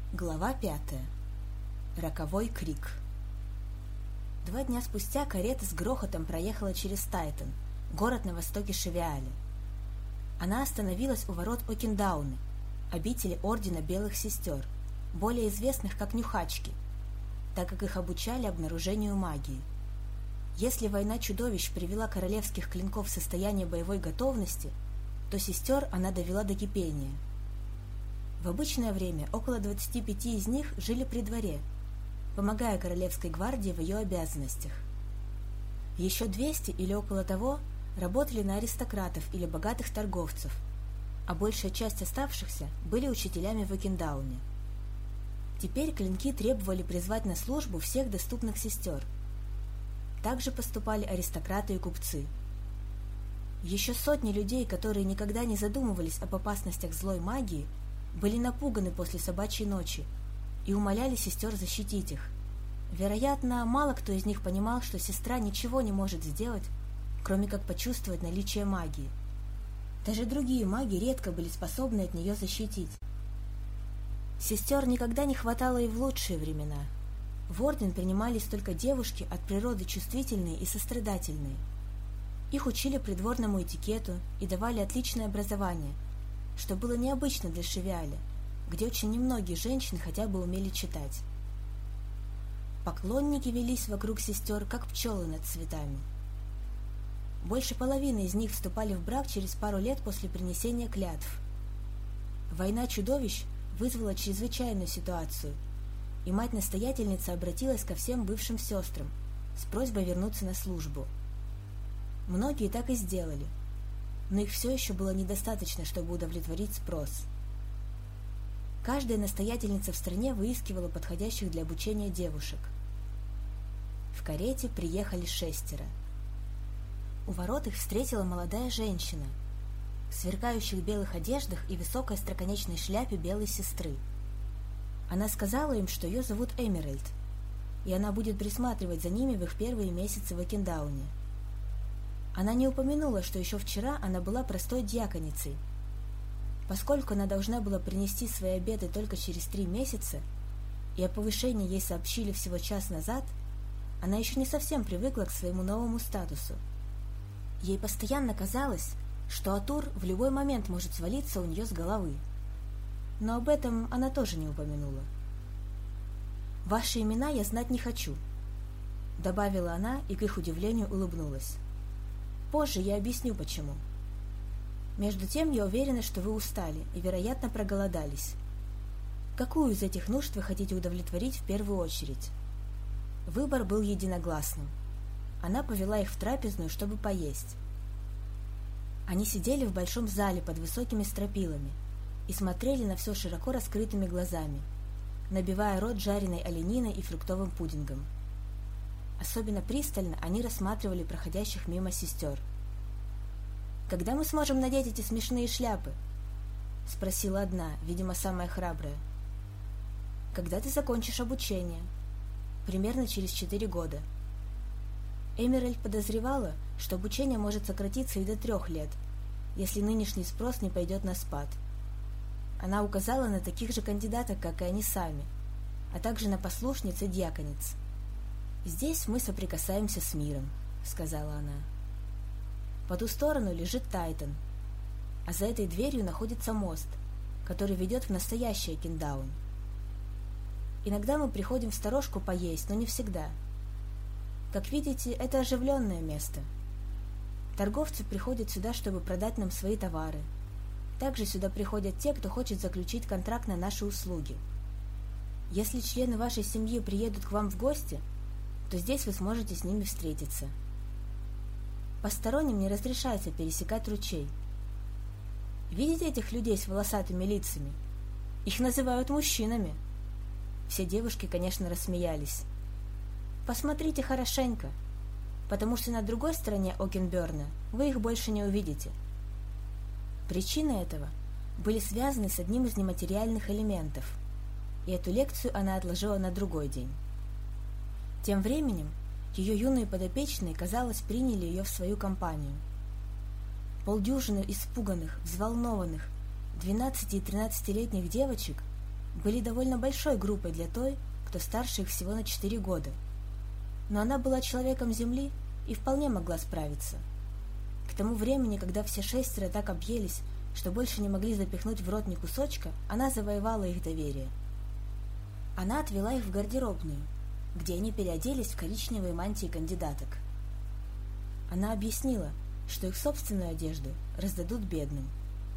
Глава 5. Роковой крик. 2 дня спустя карета с грохотом проехала через Тайтон, город на востоке Шевиаля. Она остановилась у ворот Окиндауны, обители Ордена Белых Сестер, более известных как Нюхачки, так как их обучали обнаружению магии. Если война чудовищ привела королевских клинков в состояние боевой готовности, то сестер она довела до кипения. В обычное время около 25 из них жили при дворе, помогая королевской гвардии в ее обязанностях. Еще 200 или около того работали на аристократов или богатых торговцев, а большая часть оставшихся были учителями в Окиндауне. Теперь клинки требовали призвать на службу всех доступных сестер. Также поступали аристократы и купцы. Еще сотни людей, которые никогда не задумывались об опасностях злой магии, были напуганы после собачьей ночи и умоляли сестер защитить их. Вероятно, мало кто из них понимал, что сестра ничего не может сделать, кроме как почувствовать наличие магии. Даже другие маги редко были способны от нее защитить. Сестер никогда не хватало и в лучшие времена. В орден принимались только девушки от природы чувствительные и сострадательные. Их учили придворному этикету и давали отличное образование, что было необычно для Шевиаля, где очень немногие женщины хотя бы умели читать. Поклонники велись вокруг сестер, как пчелы над цветами. Больше половины из них вступали в брак через пару лет после принесения клятв. Война чудовищ вызвала чрезвычайную ситуацию, и мать-настоятельница обратилась ко всем бывшим сестрам с просьбой вернуться на службу. Многие так и сделали, но их все еще было недостаточно, чтобы удовлетворить спрос. Каждая настоятельница в стране выискивала подходящих для обучения девушек. В карете приехали 6. У ворот их встретила молодая женщина в сверкающих белых одеждах и высокой остроконечной шляпе белой сестры. Она сказала им, что ее зовут Эмеральд, и она будет присматривать за ними в их первые месяцы в Окиндауне. Она не упомянула, что еще вчера она была простой дьяконицей. Поскольку она должна была принести свои обеты только через 3 месяца, и о повышении ей сообщили всего час назад, она еще не совсем привыкла к своему новому статусу. Ей постоянно казалось, что Атур в любой момент может свалиться у нее с головы. Но об этом она тоже не упомянула. «Ваши имена я знать не хочу», — добавила она и, к их удивлению, улыбнулась. «Позже я объясню, почему. Между тем, я уверена, что вы устали и, вероятно, проголодались. Какую из этих нужд вы хотите удовлетворить в первую очередь?» Выбор был единогласным. Она повела их в трапезную, чтобы поесть. Они сидели в большом зале под высокими стропилами и смотрели на все широко раскрытыми глазами, набивая рот жареной олениной и фруктовым пудингом. Особенно пристально они рассматривали проходящих мимо сестер. «Когда мы сможем надеть эти смешные шляпы?» — спросила одна, видимо, самая храбрая. «Когда ты закончишь обучение. Примерно через 4 года». Эмеральд подозревала, что обучение может сократиться и до 3 лет, если нынешний спрос не пойдет на спад. Она указала на таких же кандидаток, как и они сами, а также на послушниц и дьякониц. «Здесь мы соприкасаемся с миром», — сказала она. «По ту сторону лежит Тайтон, а за этой дверью находится мост, который ведет в настоящий Окиндаун. Иногда мы приходим в сторожку поесть, но не всегда. Как видите, это оживленное место. Торговцы приходят сюда, чтобы продать нам свои товары. Также сюда приходят те, кто хочет заключить контракт на наши услуги. Если члены вашей семьи приедут к вам в гости, то здесь вы сможете с ними встретиться. Посторонним не разрешается пересекать ручей. Видите этих людей с волосатыми лицами? Их называют мужчинами». Все девушки, конечно, рассмеялись. «Посмотрите хорошенько, потому что на другой стороне Окенберна вы их больше не увидите». Причины этого были связаны с одним из нематериальных элементов, и эту лекцию она отложила на другой день. Тем временем ее юные подопечные, казалось, приняли ее в свою компанию. Полдюжины испуганных, взволнованных 12- и 13-летних девочек были довольно большой группой для той, кто старше их всего на 4 года. Но она была человеком Земли и вполне могла справиться. К тому времени, когда все 6 так объелись, что больше не могли запихнуть в рот ни кусочка, она завоевала их доверие. Она отвела их в гардеробную, где они переоделись в коричневые мантии кандидаток. Она объяснила, что их собственную одежду раздадут бедным.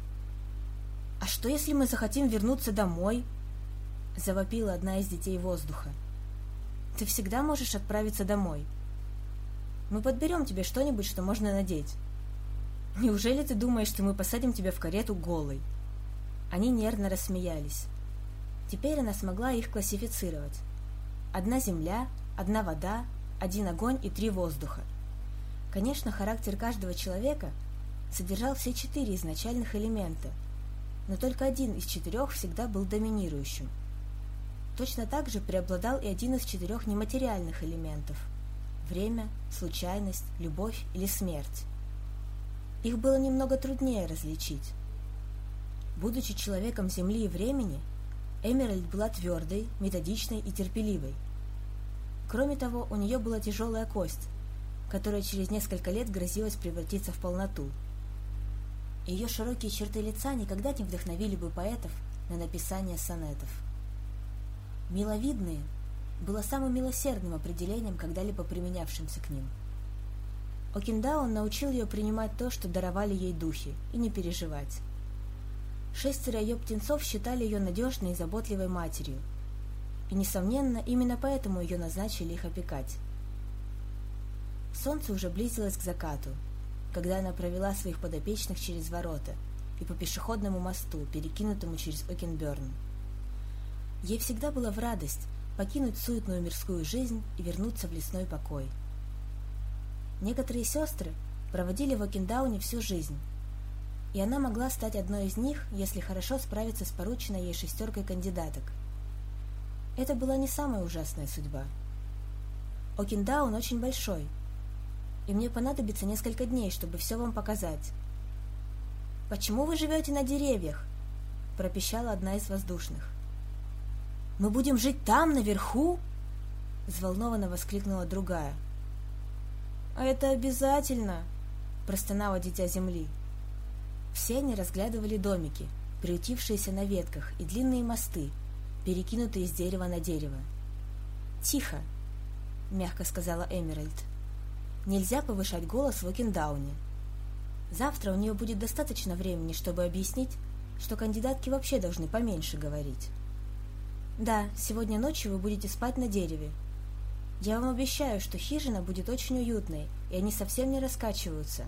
«А что, если мы захотим вернуться домой?» — завопила одна из детей воздуха. «Ты всегда можешь отправиться домой. Мы подберем тебе что-нибудь, что можно надеть. Неужели ты думаешь, что мы посадим тебя в карету голой?» Они нервно рассмеялись. Теперь она смогла их классифицировать. 1 земля, 1 вода, 1 огонь и 3 воздуха. Конечно, характер каждого человека содержал все 4 изначальных элемента, но только 1 из 4 всегда был доминирующим. Точно так же преобладал и 1 из 4 нематериальных элементов – время, случайность, любовь или смерть. Их было немного труднее различить. Будучи человеком земли и времени, Эмеральд была твердой, методичной и терпеливой. Кроме того, у нее была тяжелая кость, которая через несколько лет грозилась превратиться в полноту. Ее широкие черты лица никогда не вдохновили бы поэтов на написание сонетов. «Миловидные» было самым милосердным определением, когда-либо применявшимся к ним. Окиндаун научил ее принимать то, что даровали ей духи, и не переживать. 6 ее птенцов считали ее надежной и заботливой матерью, и, несомненно, именно поэтому ее назначили их опекать. Солнце уже близилось к закату, когда она провела своих подопечных через ворота и по пешеходному мосту, перекинутому через Окенберн. Ей всегда было в радость покинуть суетную мирскую жизнь и вернуться в лесной покой. Некоторые сестры проводили в Окендауне всю жизнь, и она могла стать одной из них, если хорошо справиться с порученной ей 6 кандидаток. Это была не самая ужасная судьба. Окендаун очень большой, и мне понадобится несколько дней, чтобы все вам показать. «Почему вы живете на деревьях?» – пропищала одна из воздушных. «Мы будем жить там, наверху?» – взволнованно воскликнула другая. «А это обязательно!» – простонало дитя земли. Все они разглядывали домики, приютившиеся на ветках, и длинные мосты, перекинутые с дерева на дерево. «Тихо!» – мягко сказала Эмеральд. «Нельзя повышать голос в Окендауне. Завтра у нее будет достаточно времени, чтобы объяснить, что кандидатки вообще должны поменьше говорить. Да, сегодня ночью вы будете спать на дереве. Я вам обещаю, что хижина будет очень уютной, и они совсем не раскачиваются.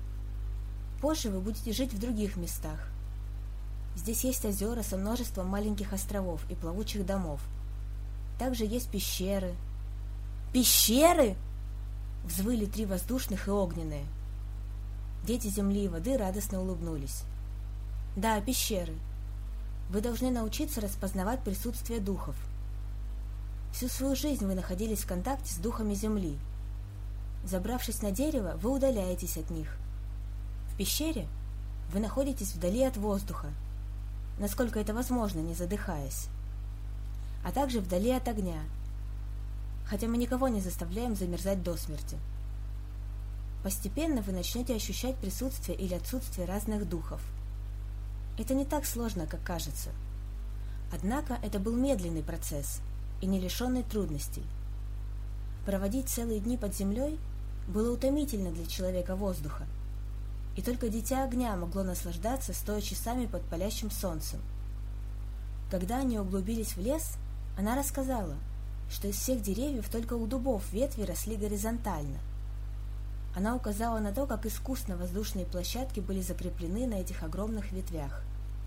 Позже вы будете жить в других местах. Здесь есть озера со множеством маленьких островов и плавучих домов. Также есть пещеры». «Пещеры?» — взвыли 3 воздушных и огненные. Дети земли и воды радостно улыбнулись. «Да, пещеры. Вы должны научиться распознавать присутствие духов. Всю свою жизнь вы находились в контакте с духами земли. Забравшись на дерево, вы удаляетесь от них. В пещере вы находитесь вдали от воздуха, насколько это возможно, не задыхаясь, а также вдали от огня, хотя мы никого не заставляем замерзать до смерти. Постепенно вы начнете ощущать присутствие или отсутствие разных духов. Это не так сложно, как кажется. Однако это был медленный процесс и не лишенный трудностей. Проводить целые дни под землей было утомительно для человека воздуха, и только дитя огня могло наслаждаться, стоя часами под палящим солнцем. Когда они углубились в лес, она рассказала, что из всех деревьев только у дубов ветви росли горизонтально. Она указала на то, как искусно воздушные площадки были закреплены на этих огромных ветвях.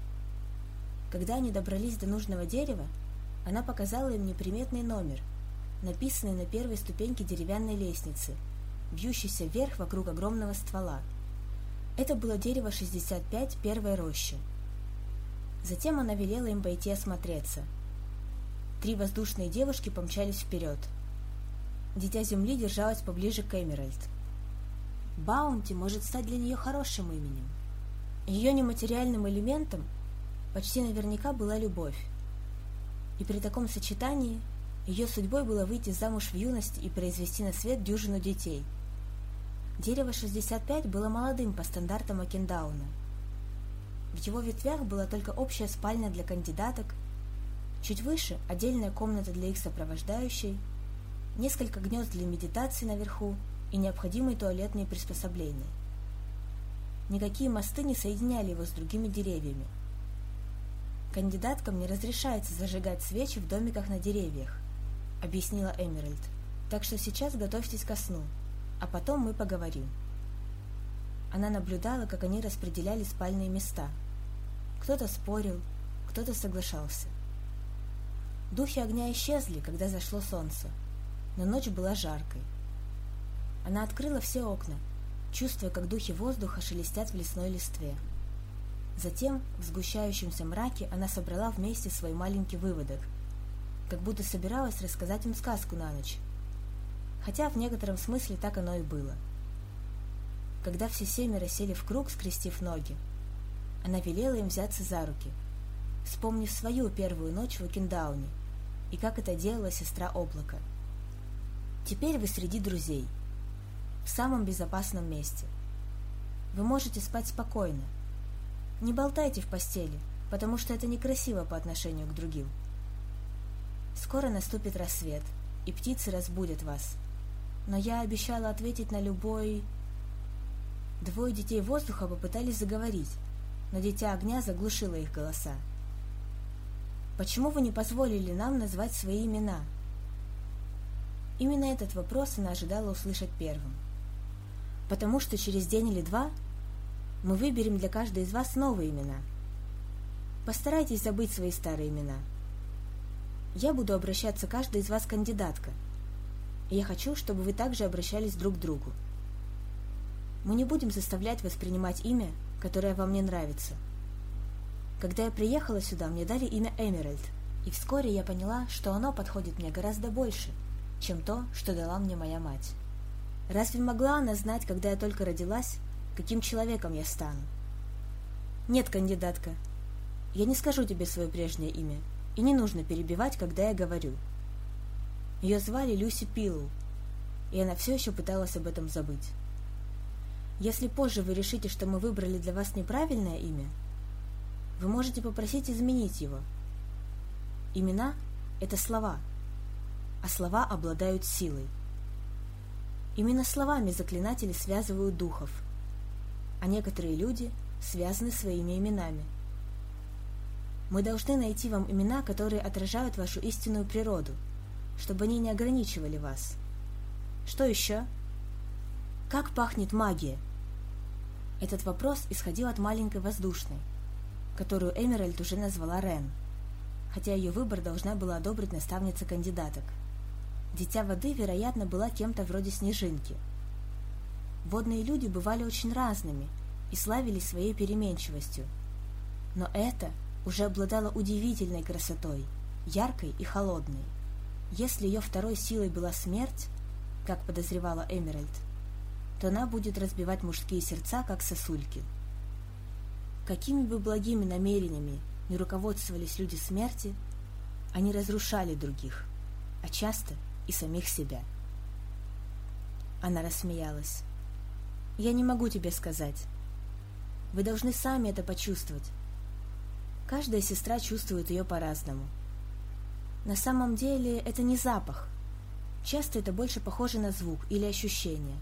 Когда они добрались до нужного дерева, она показала им неприметный номер, написанный на первой ступеньке деревянной лестницы, вьющейся вверх вокруг огромного ствола. Это было дерево 65 первой рощи. Затем она велела им пойти осмотреться. 3 воздушные девушки помчались вперед. Дитя земли держалось поближе к Эмеральд. Баунти может стать для нее хорошим именем. Ее нематериальным элементом почти наверняка была любовь. И при таком сочетании ее судьбой было выйти замуж в юности и произвести на свет дюжину детей. Дерево 65 было молодым по стандартам Окиндауна. В его ветвях была только общая спальня для кандидаток, чуть выше отдельная комната для их сопровождающей, несколько гнезд для медитации наверху и необходимые туалетные приспособления. Никакие мосты не соединяли его с другими деревьями. «Кандидаткам не разрешается зажигать свечи в домиках на деревьях», — объяснила Эмеральд. «Так что сейчас готовьтесь ко сну, а потом мы поговорим». Она наблюдала, как они распределяли спальные места. Кто-то спорил, кто-то соглашался. Духи огня исчезли, когда зашло солнце, но ночь была жаркой. Она открыла все окна, чувствуя, как духи воздуха шелестят в лесной листве. Затем, в сгущающемся мраке, она собрала вместе свой маленький выводок, как будто собиралась рассказать им сказку на ночь. Хотя в некотором смысле так оно и было. Когда все 7 сели в круг, скрестив ноги, она велела им взяться за руки, вспомнив свою первую ночь в Окиндауне и как это делала сестра Облака. «Теперь вы среди друзей, в самом безопасном месте. Вы можете спать спокойно. Не болтайте в постели, потому что это некрасиво по отношению к другим. Скоро наступит рассвет, и птицы разбудят вас. Но я обещала ответить на любой...» 2 детей воздуха попытались заговорить, но дитя огня заглушило их голоса. «Почему вы не позволили нам назвать свои имена?» Именно этот вопрос она ожидала услышать первым. «Потому что через день или 2 мы выберем для каждой из вас новые имена. Постарайтесь забыть свои старые имена. Я буду обращаться к каждой из вас кандидатка, и я хочу, чтобы вы также обращались друг к другу. Мы не будем заставлять воспринимать имя, которое вам не нравится. Когда я приехала сюда, мне дали имя Эмеральд, и вскоре я поняла, что оно подходит мне гораздо больше, чем то, что дала мне моя мать. Разве могла она знать, когда я только родилась, каким человеком я стану? Нет, кандидатка, я не скажу тебе свое прежнее имя, и не нужно перебивать, когда я говорю». Ее звали Люси Пиллоу, и она все еще пыталась об этом забыть. «Если позже вы решите, что мы выбрали для вас неправильное имя, вы можете попросить изменить его. Имена — это слова, а слова обладают силой. Именно словами заклинатели связывают духов, а некоторые люди связаны своими именами. Мы должны найти вам имена, которые отражают вашу истинную природу, чтобы они не ограничивали вас. Что еще? Как пахнет магия?» Этот вопрос исходил от маленькой воздушной, которую Эмеральд уже назвала Рен, хотя ее выбор должна была одобрить наставница кандидаток. Дитя воды, вероятно, была кем-то вроде снежинки. Водные люди бывали очень разными и славились своей переменчивостью, но это уже обладало удивительной красотой, яркой и холодной. Если ее второй силой была смерть, как подозревала Эмеральд, то она будет разбивать мужские сердца, как сосульки. Какими бы благими намерениями ни руководствовались люди смерти, они разрушали других, а часто и самих себя. Она рассмеялась. «Я не могу тебе сказать. Вы должны сами это почувствовать. Каждая сестра чувствует ее по-разному. На самом деле это не запах. Часто это больше похоже на звук или ощущение.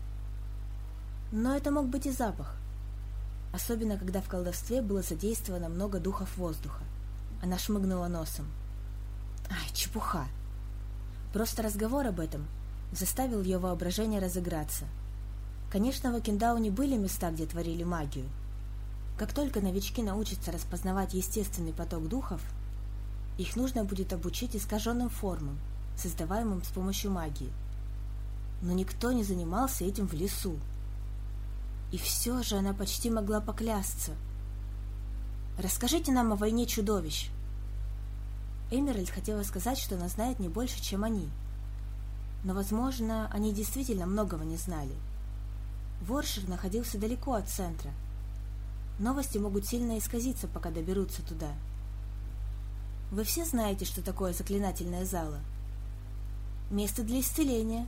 Но это мог быть и запах. Особенно, когда в колдовстве было задействовано много духов воздуха». Она шмыгнула носом. «Ай, чепуха!» Просто разговор об этом заставил ее воображение разыграться. Конечно, в Окиндауне были места, где творили магию. Как только новички научатся распознавать естественный поток духов, их нужно будет обучить искаженным формам, создаваемым с помощью магии. Но никто не занимался этим в лесу. И все же она почти могла поклясться. «Расскажите нам о войне чудовищ». Эмеральд хотела сказать, что она знает не больше, чем они. Но, возможно, они действительно многого не знали. Воршир находился далеко от центра. Новости могут сильно исказиться, пока доберутся туда. Вы все знаете, что такое заклинательная зала? Место для исцеления.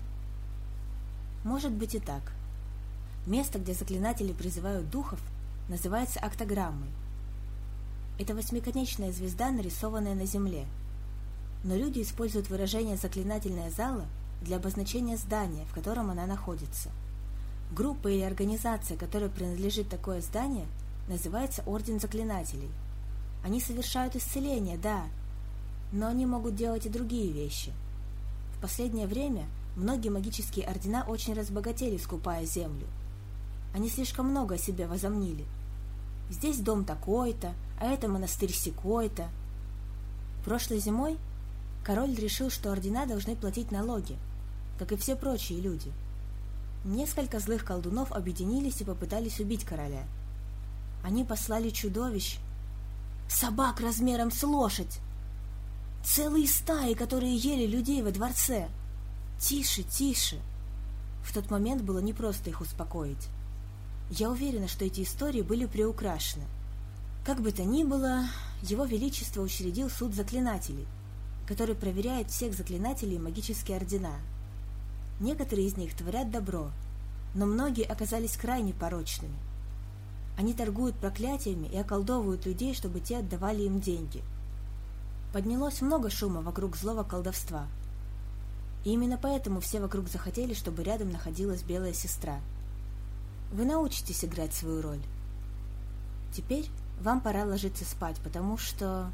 Может быть и так. Место, где заклинатели призывают духов, называется октограммой. Это восьмиконечная звезда, нарисованная на земле. Но люди используют выражение «заклинательная зала» для обозначения здания, в котором она находится. Группа или организация, которой принадлежит такое здание, называется Орден Заклинателей. Они совершают исцеление, да, но они могут делать и другие вещи. В последнее время многие магические ордена очень разбогатели, скупая землю. Они слишком много о себе возомнили. Здесь дом такой-то, а это монастырь сякой-то. Прошлой зимой король решил, что ордена должны платить налоги, как и все прочие люди. Несколько злых колдунов объединились и попытались убить короля. Они послали чудовищ, собак размером с лошадь, целые стаи, которые ели людей во дворце. Тише, тише. В тот момент было непросто их успокоить. Я уверена, что эти истории были приукрашены. Как бы то ни было, его величество учредил суд заклинателей, который проверяет всех заклинателей и магические ордена. Некоторые из них творят добро, но многие оказались крайне порочными. Они торгуют проклятиями и околдовывают людей, чтобы те отдавали им деньги. Поднялось много шума вокруг злого колдовства. И именно поэтому все вокруг захотели, чтобы рядом находилась белая сестра. Вы научитесь играть свою роль. Теперь вам пора ложиться спать, потому что...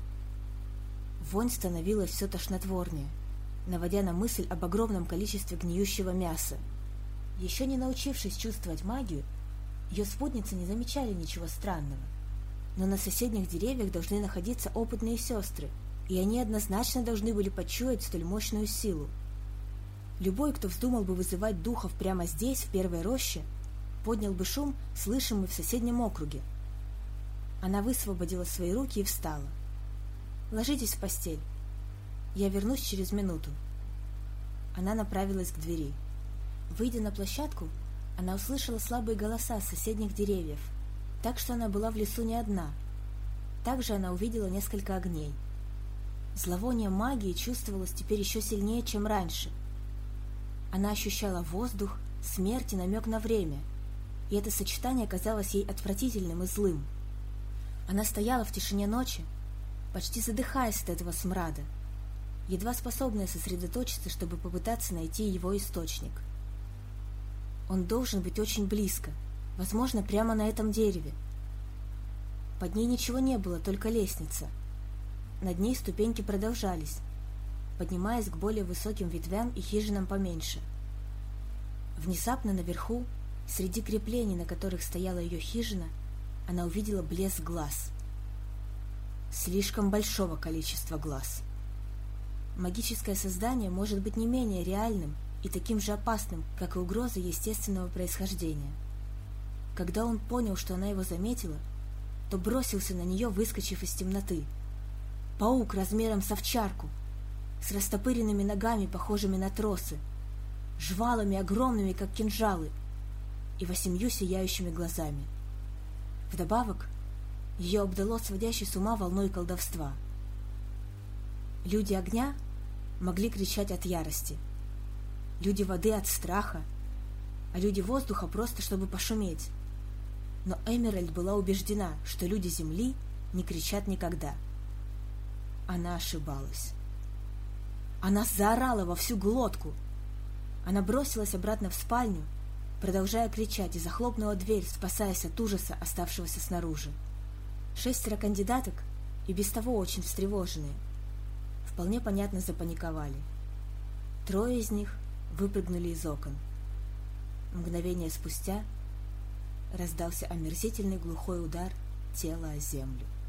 Вонь становилась все тошнотворнее, наводя на мысль об огромном количестве гниющего мяса. Еще не научившись чувствовать магию, ее спутницы не замечали ничего странного. Но на соседних деревьях должны находиться опытные сестры, и они однозначно должны были почуять столь мощную силу. Любой, кто вздумал бы вызывать духов прямо здесь, в первой роще, поднял бы шум, слышимый в соседнем округе. Она высвободила свои руки и встала. «Ложитесь в постель. Я вернусь через минуту». Она направилась к двери. Выйдя на площадку, она услышала слабые голоса с соседних деревьев, так что она была в лесу не одна. Также она увидела несколько огней. Зловоние магии чувствовалось теперь еще сильнее, чем раньше. Она ощущала воздух, смерть и намек на время, и это сочетание казалось ей отвратительным и злым. Она стояла в тишине ночи, почти задыхаясь от этого смрада, едва способная сосредоточиться, чтобы попытаться найти его источник. Он должен быть очень близко, возможно, прямо на этом дереве. Под ней ничего не было, только лестница. Над ней ступеньки продолжались, поднимаясь к более высоким ветвям и хижинам поменьше. Внезапно наверху, среди креплений, на которых стояла ее хижина, она увидела блеск глаз. Слишком большого количества глаз. Магическое создание может быть не менее реальным и таким же опасным, как и угроза естественного происхождения. Когда он понял, что она его заметила, то бросился на нее, выскочив из темноты. Паук размером с овчарку, с растопыренными ногами, похожими на тросы, жвалами огромными, как кинжалы, и 8 сияющими глазами. Вдобавок, ее обдало сводящей с ума волной колдовства. Люди огня могли кричать от ярости, люди воды от страха, а люди воздуха просто чтобы пошуметь. Но Эмеральд была убеждена, что люди земли не кричат никогда. Она ошибалась. Она заорала во всю глотку. Она бросилась обратно в спальню, продолжая кричать, и захлопнула дверь, спасаясь от ужаса, оставшегося снаружи. 6 кандидаток, и без того очень встревоженные, вполне понятно запаниковали. 3 из них выпрыгнули из окон. Мгновение спустя раздался омерзительный глухой удар тела о землю.